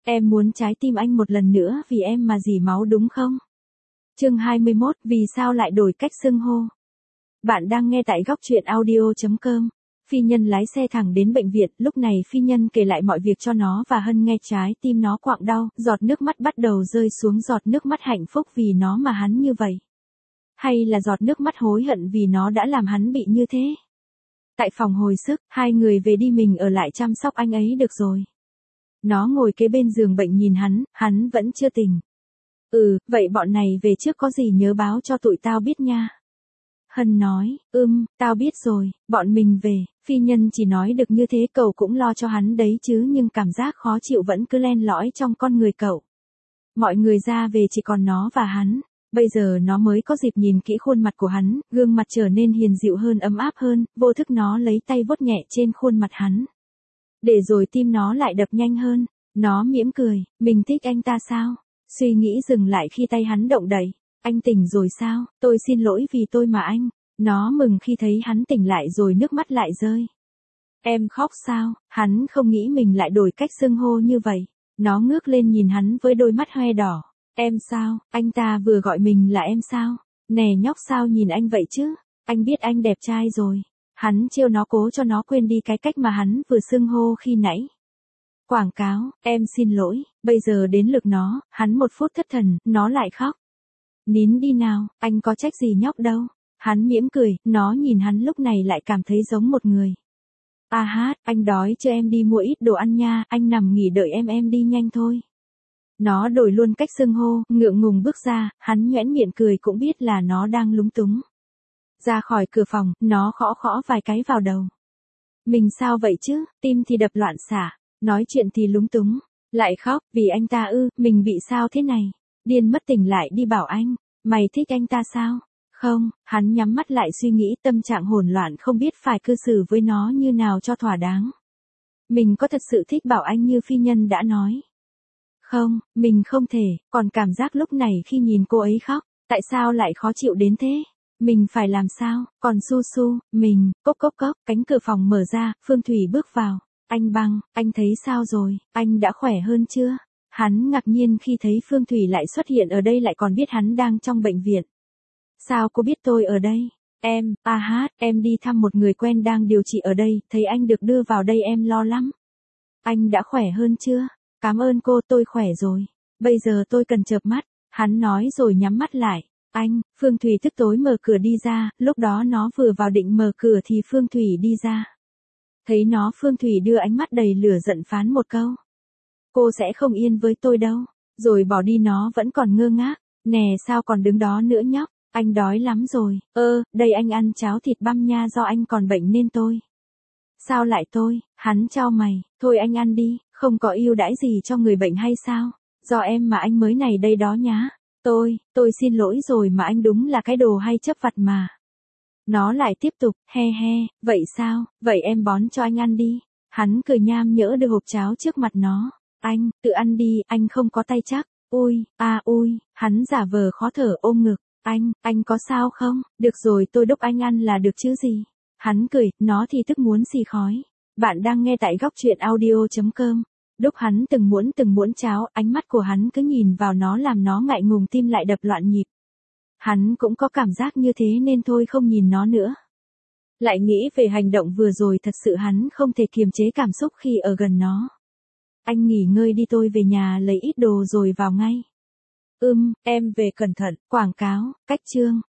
Em muốn trái tim anh một lần nữa vì em mà dỉ máu đúng không? Chương 21, vì sao lại đổi cách xưng hô? Bạn đang nghe tại góc truyện audio.com. Phi Nhân lái xe thẳng đến bệnh viện, lúc này Phi Nhân kể lại mọi việc cho nó và Hân nghe, trái tim nó quặn đau, giọt nước mắt bắt đầu rơi xuống, giọt nước mắt hạnh phúc vì nó mà hắn như vậy. Hay là giọt nước mắt hối hận vì nó đã làm hắn bị như thế? Tại phòng hồi sức, hai người về đi, mình ở lại chăm sóc anh ấy được rồi. Nó ngồi kế bên giường bệnh nhìn hắn vẫn chưa tỉnh. Vậy bọn này về trước có gì nhớ báo cho tụi tao biết nha. Hân nói, tao biết rồi, bọn mình về. Phi Nhân chỉ nói được như thế, cậu cũng lo cho hắn đấy chứ, nhưng cảm giác khó chịu vẫn cứ len lỏi trong con người cậu. Mọi người ra về chỉ còn nó và hắn. Bây giờ nó mới có dịp nhìn kỹ khuôn mặt của hắn, gương mặt trở nên hiền dịu hơn, ấm áp hơn, vô thức nó lấy tay vuốt nhẹ trên khuôn mặt hắn. Để rồi tim nó lại đập nhanh hơn. Nó mỉm cười, mình thích anh ta sao? Suy nghĩ dừng lại khi tay hắn động đậy. Anh tỉnh rồi sao? Tôi xin lỗi vì tôi mà anh. Nó mừng khi thấy hắn tỉnh lại rồi nước mắt lại rơi. Em khóc sao? Hắn không nghĩ mình lại đổi cách xưng hô như vậy. Nó ngước lên nhìn hắn với đôi mắt hoe đỏ. Em sao? Anh ta vừa gọi mình là em sao? Nè nhóc, sao nhìn anh vậy chứ? Anh biết anh đẹp trai rồi. Hắn trêu nó, cố cho nó quên đi cái cách mà hắn vừa xưng hô khi nãy. Quảng cáo, em xin lỗi, bây giờ đến lượt nó, hắn một phút thất thần, nó lại khóc. Nín đi nào, anh có trách gì nhóc đâu. Hắn mỉm cười, nó nhìn hắn lúc này lại cảm thấy giống một người. Anh đói chưa, em đi mua ít đồ ăn nha, anh nằm nghỉ đợi em đi nhanh thôi. Nó đổi luôn cách xưng hô, ngượng ngùng bước ra, hắn nhoẻn miệng cười cũng biết là nó đang lúng túng. Ra khỏi cửa phòng, nó khõ vài cái vào đầu. Mình sao vậy chứ, tim thì đập loạn xạ, nói chuyện thì lúng túng, lại khóc, vì anh ta mình bị sao thế này? Điên mất, tỉnh lại đi bảo anh, mày thích anh ta sao? Không, hắn nhắm mắt lại suy nghĩ, tâm trạng hỗn loạn không biết phải cư xử với nó như nào cho thỏa đáng. Mình có thật sự thích Bảo Anh như Phi Nhân đã nói. Không, mình không thể, còn cảm giác lúc này khi nhìn cô ấy khóc, tại sao lại khó chịu đến thế? Mình phải làm sao? Còn Su, mình, cốc, cánh cửa phòng mở ra, Phương Thủy bước vào. Anh Băng, anh thấy sao rồi? Anh đã khỏe hơn chưa? Hắn ngạc nhiên khi thấy Phương Thủy lại xuất hiện ở đây, lại còn biết hắn đang trong bệnh viện. Sao cô biết tôi ở đây? Em đi thăm một người quen đang điều trị ở đây, thấy anh được đưa vào đây em lo lắm. Anh đã khỏe hơn chưa? Cảm ơn cô, tôi khỏe rồi. Bây giờ tôi cần chợp mắt. Hắn nói rồi nhắm mắt lại. Phương Thủy tức tối mở cửa đi ra, lúc đó nó vừa vào định mở cửa thì Phương Thủy đi ra. Thấy nó, Phương Thủy đưa ánh mắt đầy lửa giận phán một câu. Cô sẽ không yên với tôi đâu. Rồi bỏ đi. Nó vẫn còn ngơ ngác. Nè, sao còn đứng đó nữa nhóc? Anh đói lắm rồi. Đây anh ăn cháo thịt băm nha, do anh còn bệnh nên tôi. Sao lại tôi? Hắn chau mày. Thôi anh ăn đi, không có ưu đãi gì cho người bệnh hay sao? Do em mà anh mới này đây đó nhá. Tôi xin lỗi rồi mà anh, đúng là cái đồ hay chấp vặt mà. Nó lại tiếp tục, he, vậy sao, vậy em bón cho anh ăn đi. Hắn cười nham nhỡ đưa hộp cháo trước mặt nó. Anh, tự ăn đi, anh không có tay chắc. Hắn giả vờ khó thở ôm ngực. Anh có sao không? Được rồi, tôi đốc anh ăn là được chứ gì. Hắn cười, nó thì tức muốn xì khói. Bạn đang nghe tại góc truyện audio.com. Đốc hắn từng muỗng cháo, ánh mắt của hắn cứ nhìn vào nó làm nó ngại ngùng, tim lại đập loạn nhịp. Hắn cũng có cảm giác như thế nên thôi không nhìn nó nữa. Lại nghĩ về hành động vừa rồi, thật sự hắn không thể kiềm chế cảm xúc khi ở gần nó. Anh nghỉ ngơi đi, tôi về nhà lấy ít đồ rồi vào ngay. Em về cẩn thận. Quảng cáo, cách chương.